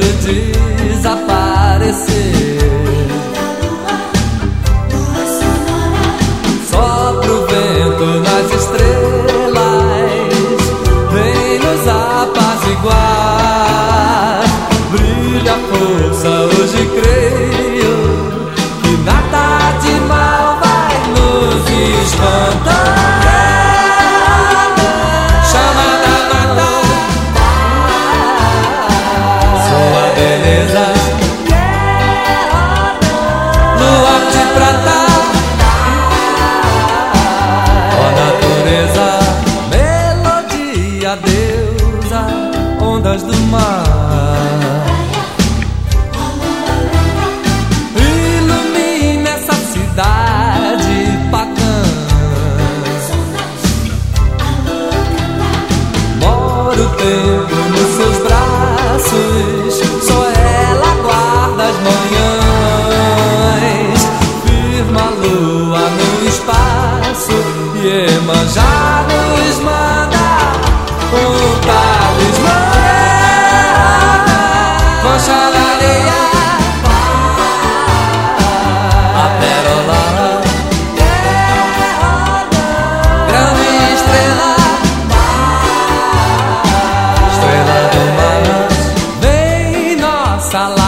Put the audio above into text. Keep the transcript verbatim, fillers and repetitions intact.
desaparecer. Sopra o vento nas estrelas, vem nos apaziguar. Brilha a força, hoje creio que nada de mal vai nos espantar. Deusa, ondas do mar, ilumina essa cidade pagã. Mora o tempo nos seus braços, só ela guarda as manhãs. Firma a lua no espaço e Iemanjá nos manda um talismã. Concha na areia, a pérola, grande estrela, estrela do mar. Vem nossa